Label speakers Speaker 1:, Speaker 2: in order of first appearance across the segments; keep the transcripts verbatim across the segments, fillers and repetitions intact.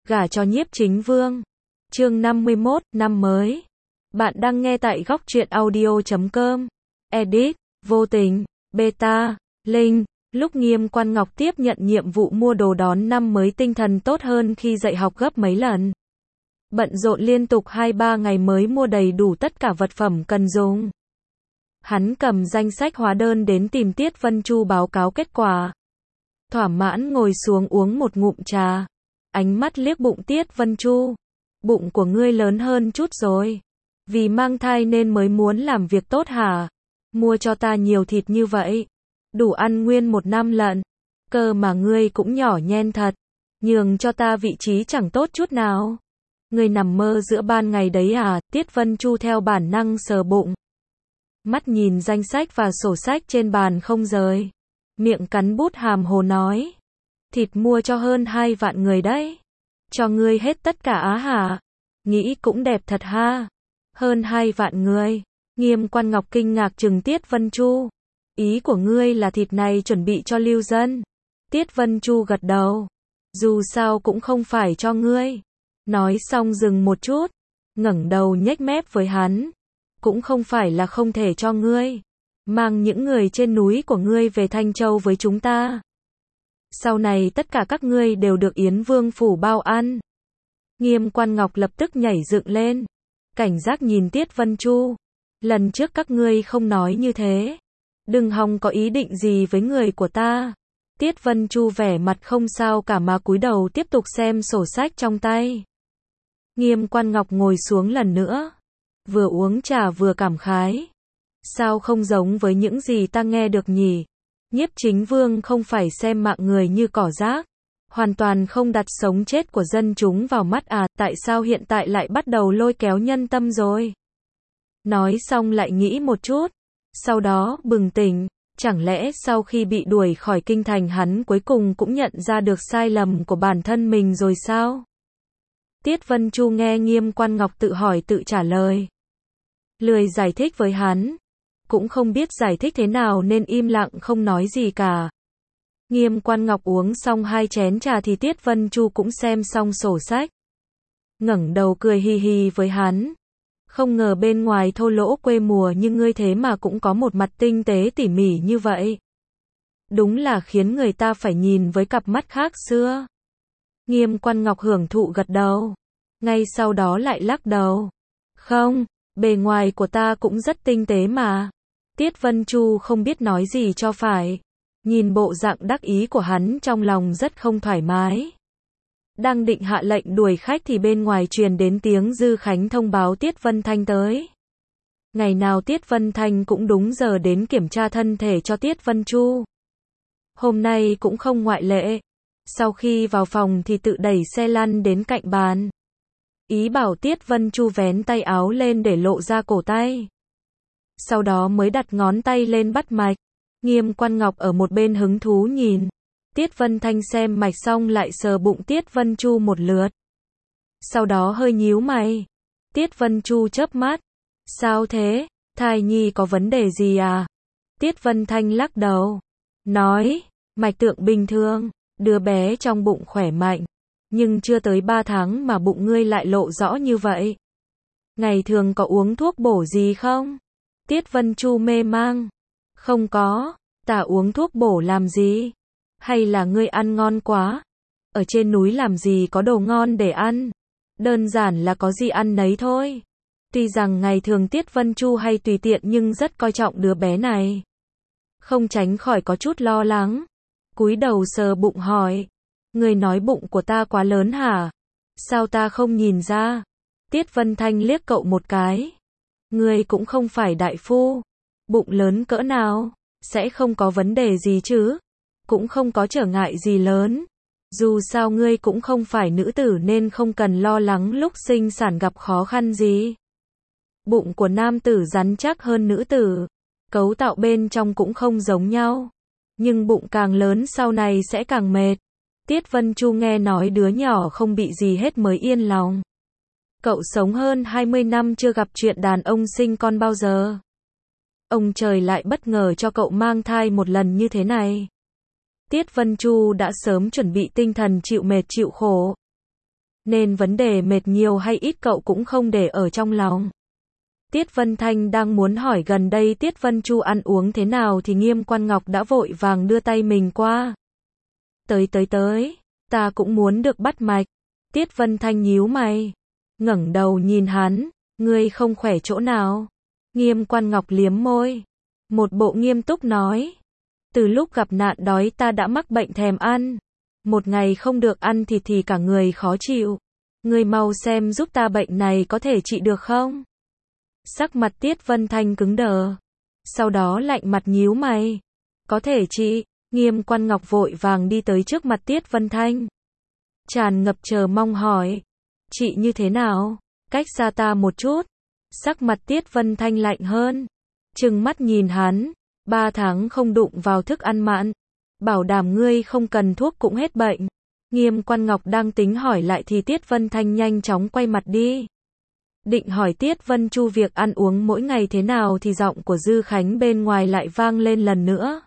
Speaker 1: Gả cho Nhiếp Chính Vương. Chương năm mươi mốt, năm mới. Bạn đang nghe tại góc truyện audio chấm com. Edit, vô tình, beta, link. Lúc Nghiêm Quan Ngọc tiếp nhận nhiệm vụ mua đồ đón năm mới, tinh thần tốt hơn khi dạy học gấp mấy lần. Bận rộn liên tục hai ba ngày mới mua đầy đủ tất cả vật phẩm cần dùng. Hắn cầm danh sách hóa đơn đến tìm Tiết Vân Chu báo cáo kết quả. Thỏa mãn ngồi xuống uống một ngụm trà. Ánh mắt liếc bụng Tiết Vân Chu. Bụng của ngươi lớn hơn chút rồi. Vì mang thai nên mới muốn làm việc tốt hả? Mua cho ta nhiều thịt như vậy. Đủ ăn nguyên một năm lận. Cơ mà ngươi cũng nhỏ nhen thật. Nhường cho ta vị trí chẳng tốt chút nào. Ngươi nằm mơ giữa ban ngày đấy à? Tiết Vân Chu theo bản năng sờ bụng. Mắt nhìn danh sách và sổ sách trên bàn không rời. Miệng cắn bút hàm hồ nói. Thịt mua cho hơn hai vạn người đấy. Cho ngươi hết tất cả á hả? Nghĩ cũng đẹp thật ha. Hơn hai vạn người. Nghiêm Quan Ngọc kinh ngạc trừng Tiết Vân Chu. Ý của ngươi là thịt này chuẩn bị cho lưu dân. Tiết Vân Chu gật đầu. Dù sao cũng không phải cho ngươi. Nói xong dừng một chút. Ngẩng đầu nhếch mép với hắn. Cũng không phải là không thể cho ngươi. Mang những người trên núi của ngươi về Thanh Châu với chúng ta. Sau này tất cả các ngươi đều được Yến Vương phủ bao ăn. Nghiêm Quan Ngọc lập tức nhảy dựng lên. Cảnh giác nhìn Tiết Vân Chu. Lần trước các ngươi không nói như thế. Đừng hòng có ý định gì với người của ta. Tiết Vân Chu vẻ mặt không sao cả mà cúi đầu tiếp tục xem sổ sách trong tay. Nghiêm Quan Ngọc ngồi xuống lần nữa. Vừa uống trà vừa cảm khái. Sao không giống với những gì ta nghe được nhỉ? Nhiếp Chính Vương không phải xem mạng người như cỏ rác. Hoàn toàn không đặt sống chết của dân chúng vào mắt à? Tại sao hiện tại lại bắt đầu lôi kéo nhân tâm rồi? Nói xong lại nghĩ một chút. Sau đó bừng tỉnh. Chẳng lẽ sau khi bị đuổi khỏi kinh thành hắn cuối cùng cũng nhận ra được sai lầm của bản thân mình rồi sao? Tiết Vân Chu nghe Nghiêm Quan Ngọc tự hỏi tự trả lời. Lười giải thích với hắn. Cũng không biết giải thích thế nào nên im lặng không nói gì cả. Nghiêm Quan Ngọc uống xong hai chén trà thì Tiết Vân Chu cũng xem xong sổ sách. Ngẩng đầu cười hì hì với hắn. Không ngờ bên ngoài thô lỗ quê mùa như ngươi thế mà cũng có một mặt tinh tế tỉ mỉ như vậy. Đúng là khiến người ta phải nhìn với cặp mắt khác xưa. Nghiêm Quan Ngọc hưởng thụ gật đầu. Ngay sau đó lại lắc đầu. Không, bề ngoài của ta cũng rất tinh tế mà. Tiết Vân Chu không biết nói gì cho phải. Nhìn bộ dạng đắc ý của hắn trong lòng rất không thoải mái. Đang định hạ lệnh đuổi khách thì bên ngoài truyền đến tiếng Dư Khánh thông báo Tiết Vân Thanh tới. Ngày nào Tiết Vân Thanh cũng đúng giờ đến kiểm tra thân thể cho Tiết Vân Chu. Hôm nay cũng không ngoại lệ. Sau khi vào phòng thì tự đẩy xe lăn đến cạnh bàn. Ý bảo Tiết Vân Chu vén tay áo lên để lộ ra cổ tay. Sau đó mới đặt ngón tay lên bắt mạch. Nghiêm Quan Ngọc ở một bên hứng thú nhìn. Tiết Vân Thanh xem mạch xong lại sờ bụng Tiết Vân Chu một lượt. Sau đó hơi nhíu mày. Tiết Vân Chu chớp mắt. Sao thế? Thai nhi có vấn đề gì à? Tiết Vân Thanh lắc đầu. Nói, mạch tượng bình thường. Đứa bé trong bụng khỏe mạnh. Nhưng chưa tới ba tháng mà bụng ngươi lại lộ rõ như vậy. Ngày thường có uống thuốc bổ gì không? Tiết Vân Chu mê mang. Không có, ta uống thuốc bổ làm gì? Hay là ngươi ăn ngon quá? Ở trên núi làm gì có đồ ngon để ăn? Đơn giản là có gì ăn nấy thôi. Tuy rằng ngày thường Tiết Vân Chu hay tùy tiện nhưng rất coi trọng đứa bé này. Không tránh khỏi có chút lo lắng. Cúi đầu sờ bụng hỏi. Ngươi nói bụng của ta quá lớn hả? Sao ta không nhìn ra? Tiết Vân Thanh liếc cậu một cái. Ngươi cũng không phải đại phu. Bụng lớn cỡ nào? Sẽ không có vấn đề gì chứ? Cũng không có trở ngại gì lớn. Dù sao ngươi cũng không phải nữ tử nên không cần lo lắng lúc sinh sản gặp khó khăn gì. Bụng của nam tử rắn chắc hơn nữ tử. Cấu tạo bên trong cũng không giống nhau. Nhưng bụng càng lớn sau này sẽ càng mệt. Tiết Vân Chu nghe nói đứa nhỏ không bị gì hết mới yên lòng. Cậu sống hơn hai mươi năm chưa gặp chuyện đàn ông sinh con bao giờ. Ông trời lại bất ngờ cho cậu mang thai một lần như thế này. Tiết Vân Chu đã sớm chuẩn bị tinh thần chịu mệt chịu khổ. nên vấn đề mệt nhiều hay ít cậu cũng không để ở trong lòng. Tiết Vân Thanh đang muốn hỏi gần đây Tiết Vân Chu ăn uống thế nào thì Nghiêm Quan Ngọc đã vội vàng đưa tay mình qua. Tới tới tới, ta cũng muốn được bắt mạch. Tiết Vân Thanh nhíu mày, ngẩng đầu nhìn hắn, ngươi không khỏe chỗ nào? Nghiêm Quan Ngọc liếm môi, một bộ nghiêm túc nói, từ lúc gặp nạn đói ta đã mắc bệnh thèm ăn, một ngày không được ăn thịt thì cả người khó chịu. Ngươi mau xem giúp ta bệnh này có thể trị được không? Sắc mặt Tiết Vân Thanh cứng đờ, sau đó lạnh mặt nhíu mày. Có thể trị. Nghiêm Quan Ngọc vội vàng đi tới trước mặt Tiết Vân Thanh, tràn ngập chờ mong hỏi, trị như thế nào? Cách xa ta một chút. Sắc mặt Tiết Vân Thanh lạnh hơn, trừng mắt nhìn hắn, ba tháng không đụng vào thức ăn mặn, bảo đảm ngươi không cần thuốc cũng hết bệnh. Nghiêm Quan Ngọc đang tính hỏi lại thì Tiết Vân Thanh nhanh chóng quay mặt đi. Định hỏi Tiết Vân Chu việc ăn uống mỗi ngày thế nào thì giọng của Dư Khánh bên ngoài lại vang lên lần nữa.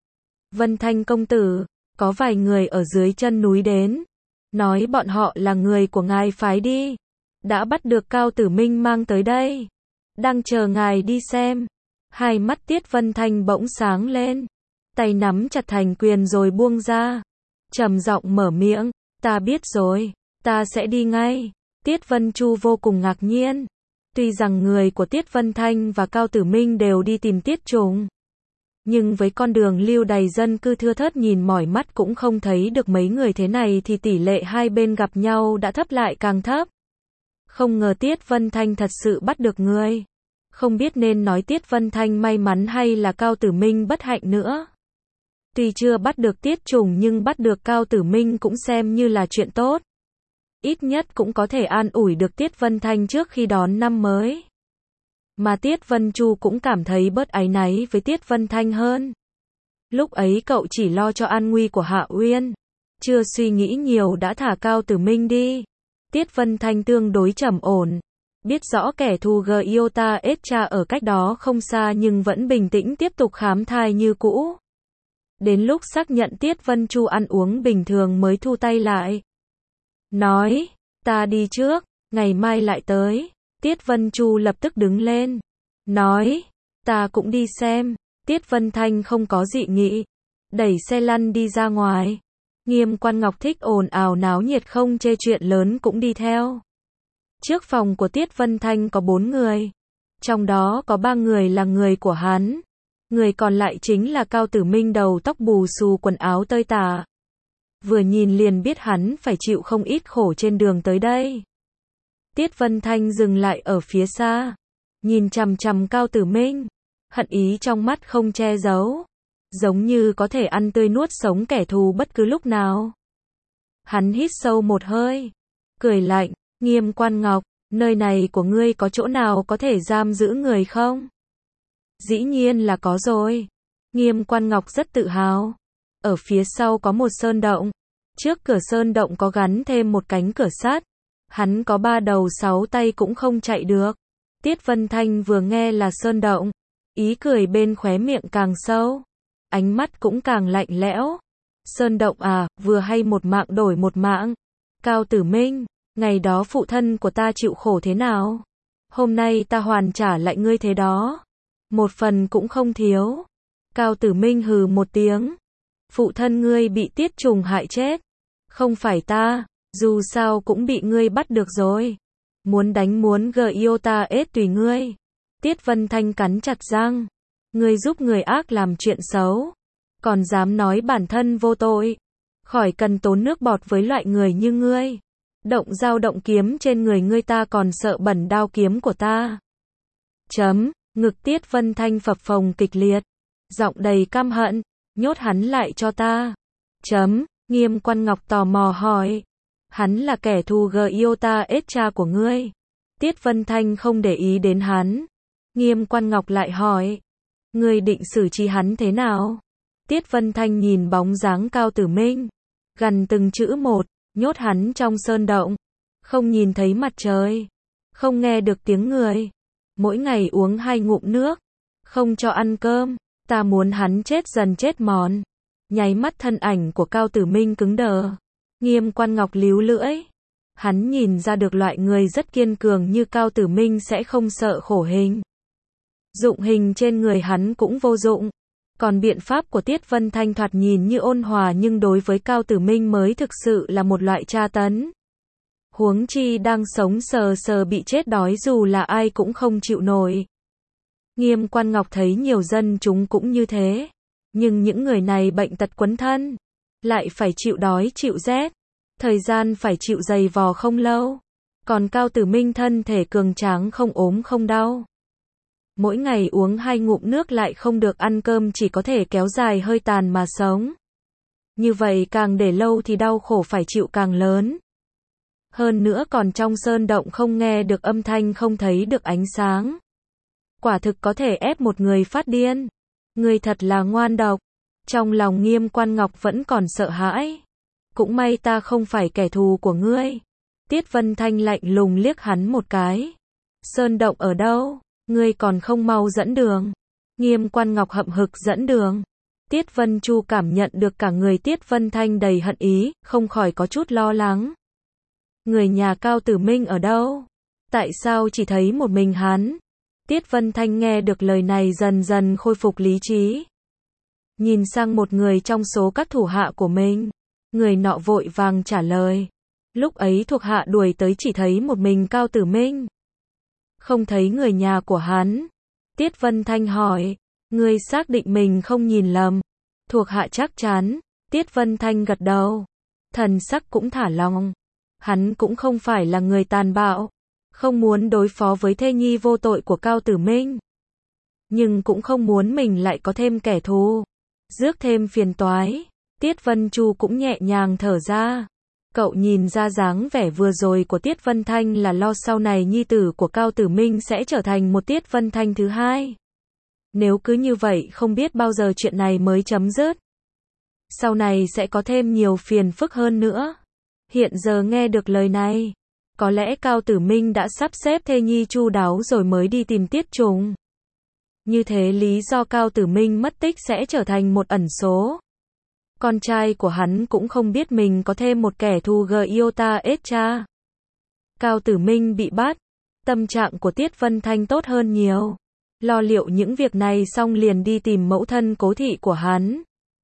Speaker 1: Vân Thanh công tử, có vài người ở dưới chân núi đến, nói bọn họ là người của ngài phái đi, đã bắt được Cao Tử Minh mang tới đây, đang chờ ngài đi xem. Hai mắt Tiết Vân Thanh bỗng sáng lên, tay nắm chặt thành quyền rồi buông ra, trầm giọng mở miệng, ta biết rồi, ta sẽ đi ngay. Tiết Vân Chu vô cùng ngạc nhiên, tuy rằng người của Tiết Vân Thanh và Cao Tử Minh đều đi tìm Tiết Trùng, nhưng với con đường lưu đầy dân cư thưa thớt nhìn mỏi mắt cũng không thấy được mấy người thế này thì tỷ lệ hai bên gặp nhau đã thấp lại càng thấp. Không ngờ Tiết Vân Thanh thật sự bắt được người. Không biết nên nói Tiết Vân Thanh may mắn hay là Cao Tử Minh bất hạnh nữa. Tuy chưa bắt được Tiết Trùng nhưng bắt được Cao Tử Minh cũng xem như là chuyện tốt. Ít nhất cũng có thể an ủi được Tiết Vân Thanh trước khi đón năm mới. Mà Tiết Vân Chu cũng cảm thấy bớt áy náy với Tiết Vân Thanh hơn. Lúc ấy cậu chỉ lo cho an nguy của Hạ Uyên, chưa suy nghĩ nhiều đã thả Cao Tử Minh đi. Tiết Vân Thanh tương đối trầm ổn, biết rõ kẻ thù Giota Escha ở cách đó không xa nhưng vẫn bình tĩnh tiếp tục khám thai như cũ. Đến lúc xác nhận Tiết Vân Chu ăn uống bình thường mới thu tay lại. Nói, ta đi trước, ngày mai lại tới. Tiết Vân Chu lập tức đứng lên, nói, ta cũng đi xem. Tiết Vân Thanh không có dị nghị, đẩy xe lăn đi ra ngoài. Nghiêm Quan Ngọc thích ồn ào náo nhiệt không chê chuyện lớn cũng đi theo. Trước phòng của Tiết Vân Thanh có bốn người, trong đó có ba người là người của hắn, người còn lại chính là Cao Tử Minh đầu tóc bù xù quần áo tơi tả. Vừa nhìn liền biết hắn phải chịu không ít khổ trên đường tới đây. Tiết Vân Thanh dừng lại ở phía xa, nhìn chằm chằm Cao Tử Minh, hận ý trong mắt không che giấu, giống như có thể ăn tươi nuốt sống kẻ thù bất cứ lúc nào. Hắn hít sâu một hơi, cười lạnh, Nghiêm Quan Ngọc, nơi này của ngươi có chỗ nào có thể giam giữ người không? Dĩ nhiên là có rồi. Nghiêm Quan Ngọc rất tự hào. Ở phía sau có một sơn động, trước cửa sơn động có gắn thêm một cánh cửa sắt. Hắn có ba đầu sáu tay cũng không chạy được. Tiết Vân Thanh vừa nghe là sơn động, ý cười bên khóe miệng càng sâu, ánh mắt cũng càng lạnh lẽo. Sơn động à, vừa hay một mạng đổi một mạng. Cao Tử Minh, ngày đó phụ thân của ta chịu khổ thế nào? Hôm nay ta hoàn trả lại ngươi thế đó. Một phần cũng không thiếu. Cao Tử Minh hừ một tiếng. Phụ thân ngươi bị Tiết Trùng hại chết. Không phải ta, dù sao cũng bị ngươi bắt được rồi. Muốn đánh muốn Giota ết tùy ngươi. Tiết Vân Thanh cắn chặt răng. Ngươi giúp người ác làm chuyện xấu, còn dám nói bản thân vô tội. Khỏi cần tốn nước bọt với loại người như ngươi. Động dao động kiếm trên người ngươi ta còn sợ bẩn đao kiếm của ta. Chấm, ngực Tiết Vân Thanh phập phồng kịch liệt, giọng đầy căm hận, nhốt hắn lại cho ta. Chấm, Nghiêm Quan Ngọc tò mò hỏi, hắn là kẻ thù Giota Escha của ngươi? Tiết Vân Thanh không để ý đến hắn. Nghiêm Quan Ngọc lại hỏi, ngươi định xử trí hắn thế nào? Tiết Vân Thanh nhìn bóng dáng Cao Tử Minh, gằn từng chữ một, nhốt hắn trong sơn động, không nhìn thấy mặt trời, không nghe được tiếng người, mỗi ngày uống hai ngụm nước, không cho ăn cơm, ta muốn hắn chết dần chết mòn. Nháy mắt thân ảnh của Cao Tử Minh cứng đờ. Nghiêm Quan Ngọc líu lưỡi, Hắn nhìn ra được loại người rất kiên cường như Cao Tử Minh sẽ không sợ khổ hình. Dụng hình trên người hắn cũng vô dụng. Còn biện pháp của Tiết Vân Thanh thoạt nhìn như ôn hòa nhưng đối với Cao Tử Minh mới thực sự là một loại tra tấn. Huống chi đang sống sờ sờ bị chết đói dù là ai cũng không chịu nổi. Nghiêm Quan Ngọc thấy nhiều dân chúng cũng như thế. Nhưng những người này bệnh tật quấn thân. Lại phải chịu đói chịu rét. Thời gian phải chịu dày vò không lâu. Còn Cao Tử Minh thân thể cường tráng không ốm không đau. Mỗi ngày uống hai ngụm nước lại không được ăn cơm chỉ có thể kéo dài hơi tàn mà sống. Như vậy càng để lâu thì đau khổ phải chịu càng lớn. Hơn nữa còn trong sơn động không nghe được âm thanh không thấy được ánh sáng. Quả thực có thể ép một người phát điên. Người thật là ngoan độc. Trong lòng Nghiêm Quan Ngọc vẫn còn sợ hãi. Cũng may ta không phải kẻ thù của ngươi. Tiết Vân Thanh lạnh lùng liếc hắn một cái. Sơn động ở đâu? Ngươi còn không mau dẫn đường. Nghiêm Quan Ngọc hậm hực dẫn đường. Tiết Vân Chu cảm nhận được cả người Tiết Vân Thanh đầy hận ý, không khỏi có chút lo lắng. Người nhà Cao Tử Minh ở đâu? Tại sao chỉ thấy một mình hắn? Tiết Vân Thanh nghe được lời này dần dần khôi phục lý trí. Nhìn sang một người trong số các thủ hạ của mình. Người nọ vội vàng trả lời. Lúc ấy thuộc hạ đuổi tới chỉ thấy một mình Cao Tử Minh. Không thấy người nhà của hắn. Tiết Vân Thanh hỏi. Ngươi xác định mình không nhìn lầm. Thuộc hạ chắc chắn. Tiết Vân Thanh gật đầu. Thần sắc cũng thả lòng. Hắn cũng không phải là người tàn bạo. Không muốn đối phó với thê nhi vô tội của Cao Tử Minh. Nhưng cũng không muốn mình lại có thêm kẻ thù. Rước thêm phiền toái. Tiết Vân Chu cũng nhẹ nhàng thở ra. Cậu nhìn ra dáng vẻ vừa rồi của Tiết Vân Thanh là lo sau này nhi tử của Cao Tử Minh sẽ trở thành một Tiết Vân Thanh thứ hai. Nếu cứ như vậy không biết bao giờ chuyện này mới chấm dứt. Sau này sẽ có thêm nhiều phiền phức hơn nữa. Hiện giờ nghe được lời này, có lẽ Cao Tử Minh đã sắp xếp thê nhi chu đáo rồi mới đi tìm Tiết Trùng. Như thế lý do Cao Tử Minh mất tích sẽ trở thành một ẩn số. Con trai của hắn cũng không biết mình có thêm một kẻ thù Giota Escha. Cao Tử Minh bị bắt, tâm trạng của Tiết Vân Thanh tốt hơn nhiều. Lo liệu những việc này xong liền đi tìm mẫu thân Cố thị của hắn.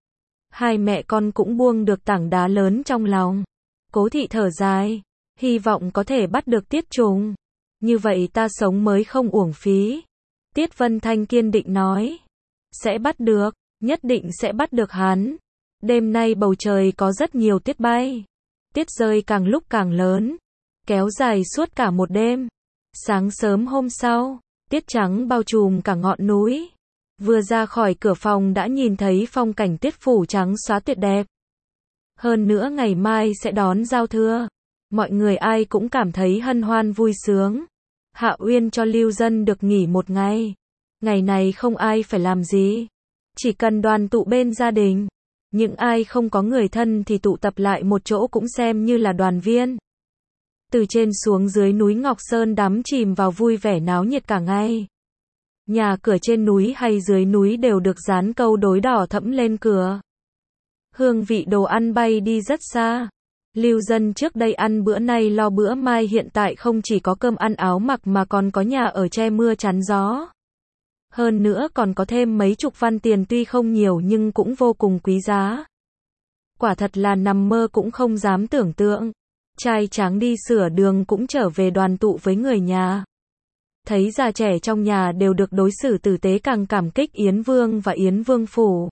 Speaker 1: Hai mẹ con cũng buông được tảng đá lớn trong lòng. Cố thị thở dài, hy vọng có thể bắt được Tiết Trùng. Như vậy ta sống mới không uổng phí. Tiết Vân Thanh kiên định nói. Sẽ bắt được, nhất định sẽ bắt được hắn. Đêm nay bầu trời có rất nhiều tiết bay. Tiết rơi càng lúc càng lớn. Kéo dài suốt cả một đêm. Sáng sớm hôm sau, tiết trắng bao trùm cả ngọn núi. Vừa ra khỏi cửa phòng đã nhìn thấy phong cảnh tiết phủ trắng xóa tuyệt đẹp. Hơn nữa ngày mai sẽ đón giao thừa. Mọi người ai cũng cảm thấy hân hoan vui sướng. Hạ Uyên cho lưu dân được nghỉ một ngày. Ngày này không ai phải làm gì. Chỉ cần đoàn tụ bên gia đình. Những ai không có người thân thì tụ tập lại một chỗ cũng xem như là đoàn viên. Từ trên xuống dưới núi Ngọc Sơn đắm chìm vào vui vẻ náo nhiệt cả ngày. Nhà cửa trên núi hay dưới núi đều được dán câu đối đỏ thẫm lên cửa. Hương vị đồ ăn bay đi rất xa. Lưu dân trước đây ăn bữa nay lo bữa mai hiện tại không chỉ có cơm ăn áo mặc mà còn có nhà ở che mưa chắn gió. Hơn nữa còn có thêm mấy chục văn tiền tuy không nhiều nhưng cũng vô cùng quý giá. Quả thật là nằm mơ cũng không dám tưởng tượng. Trai tráng đi sửa đường cũng trở về đoàn tụ với người nhà. Thấy già trẻ trong nhà đều được đối xử tử tế càng cảm kích Yến Vương và Yến Vương Phủ.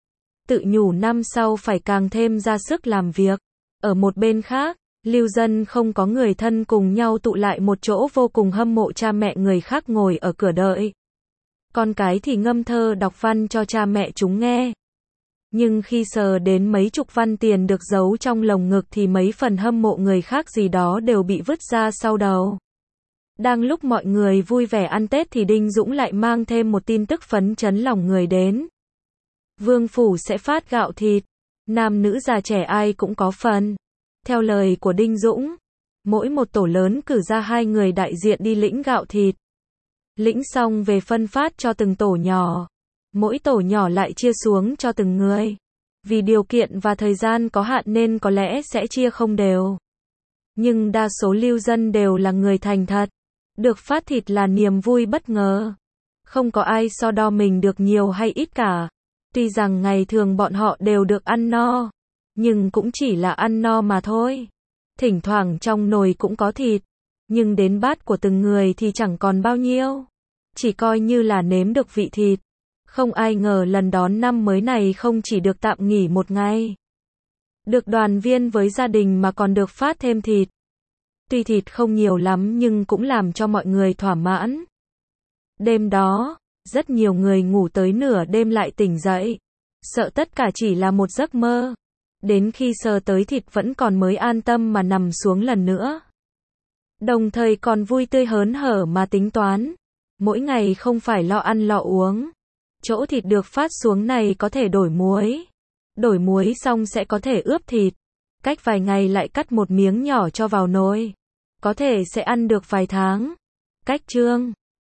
Speaker 1: Tự nhủ năm sau phải càng thêm ra sức làm việc. Ở một bên khác, lưu dân không có người thân cùng nhau tụ lại một chỗ vô cùng hâm mộ cha mẹ người khác ngồi ở cửa đợi. Con cái thì ngâm thơ đọc văn cho cha mẹ chúng nghe. Nhưng khi sờ đến mấy chục văn tiền được giấu trong lồng ngực thì mấy phần hâm mộ người khác gì đó đều bị vứt ra sau đầu. Đang lúc mọi người vui vẻ ăn Tết thì Đinh Dũng lại mang thêm một tin tức phấn chấn lòng người đến. Vương phủ sẽ phát gạo thịt, nam nữ già trẻ ai cũng có phần. Theo lời của Đinh Dũng, mỗi một tổ lớn cử ra hai người đại diện đi lĩnh gạo thịt. Lĩnh xong về phân phát cho từng tổ nhỏ. Mỗi tổ nhỏ lại chia xuống cho từng người. Vì điều kiện và thời gian có hạn nên có lẽ sẽ chia không đều. Nhưng đa số lưu dân đều là người thành thật. Được phát thịt là niềm vui bất ngờ. Không có ai so đo mình được nhiều hay ít cả. Tuy rằng ngày thường bọn họ đều được ăn no, nhưng cũng chỉ là ăn no mà thôi. Thỉnh thoảng trong nồi cũng có thịt, nhưng đến bát của từng người thì chẳng còn bao nhiêu. Chỉ coi như là nếm được vị thịt. Không ai ngờ lần đón năm mới này không chỉ được tạm nghỉ một ngày. Được đoàn viên với gia đình mà còn được phát thêm thịt. Tuy thịt không nhiều lắm nhưng cũng làm cho mọi người thỏa mãn. Đêm đó, rất nhiều người ngủ tới nửa đêm lại tỉnh dậy. Sợ tất cả chỉ là một giấc mơ. Đến khi sờ tới thịt vẫn còn mới an tâm mà nằm xuống lần nữa. Đồng thời còn vui tươi hớn hở mà tính toán. Mỗi ngày không phải lo ăn lo uống. Chỗ thịt được phát xuống này có thể đổi muối. Đổi muối xong sẽ có thể ướp thịt. Cách vài ngày lại cắt một miếng nhỏ cho vào nồi. Có thể sẽ ăn được vài tháng. Cách chương